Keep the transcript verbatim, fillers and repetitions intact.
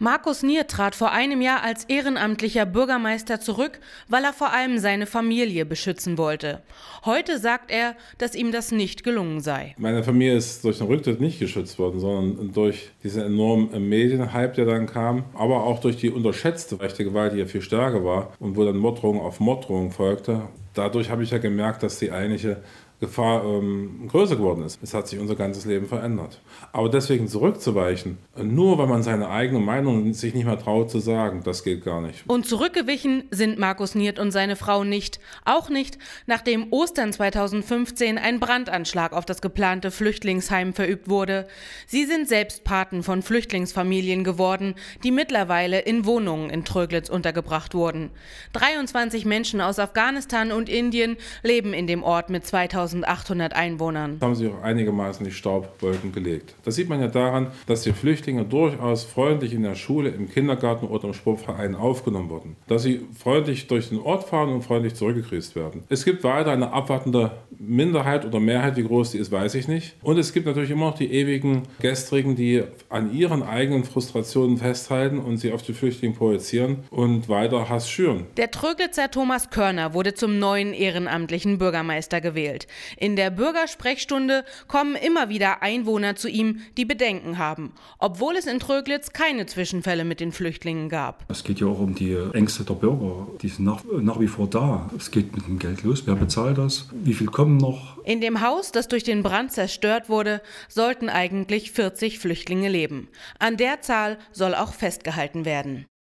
Markus Nier trat vor einem Jahr als ehrenamtlicher Bürgermeister zurück, weil er vor allem seine Familie beschützen wollte. Heute sagt er, dass ihm das nicht gelungen sei. Meine Familie ist durch den Rücktritt nicht geschützt worden, sondern durch diesen enormen Medienhype, der dann kam, aber auch durch die unterschätzte rechte Gewalt, die ja viel stärker war und wo dann Morddrohung auf Morddrohung folgte. Dadurch habe ich ja gemerkt, dass die eigentliche Gefahr ähm, größer geworden ist. Es hat sich unser ganzes Leben verändert. Aber deswegen zurückzuweichen, nur weil man seine eigene Meinung sich nicht mehr traut zu sagen, das geht gar nicht. Und zurückgewichen sind Markus Nier und seine Frau nicht. Auch nicht, nachdem Ostern zweitausendfünfzehn ein Brandanschlag auf das geplante Flüchtlingsheim verübt wurde. Sie sind selbst Paten von Flüchtlingsfamilien geworden, die mittlerweile in Wohnungen in Tröglitz untergebracht wurden. dreiundzwanzig Menschen aus Afghanistan und Indien leben in dem Ort mit zweitausendachthundert Einwohnern. Da haben sich auch einigermaßen die Staubwolken gelegt. Das sieht man ja daran, dass die Flüchtlinge durchaus freundlich in der Schule, im Kindergarten oder im Sportverein aufgenommen wurden. Dass sie freundlich durch den Ort fahren und freundlich zurückgegrüßt werden. Es gibt weiter eine abwartende Minderheit oder Mehrheit, wie groß die ist, weiß ich nicht. Und es gibt natürlich immer noch die ewigen Gestrigen, die an ihren eigenen Frustrationen festhalten und sie auf die Flüchtlinge projizieren und weiter Hass schüren. Der Tröglitzer Thomas Körner wurde zum neuen ehrenamtlichen Bürgermeister gewählt. In der Bürgersprechstunde kommen immer wieder Einwohner zu ihm, die Bedenken haben, obwohl es in Tröglitz keine Zwischenfälle mit den Flüchtlingen gab. Es geht ja auch um die Ängste der Bürger, die sind nach, nach wie vor da. Es geht mit dem Geld los, wer bezahlt das, wie viel kommen noch? In dem Haus, das durch den Brand zerstört wurde, sollten eigentlich vierzig Flüchtlinge leben. An der Zahl soll auch festgehalten werden.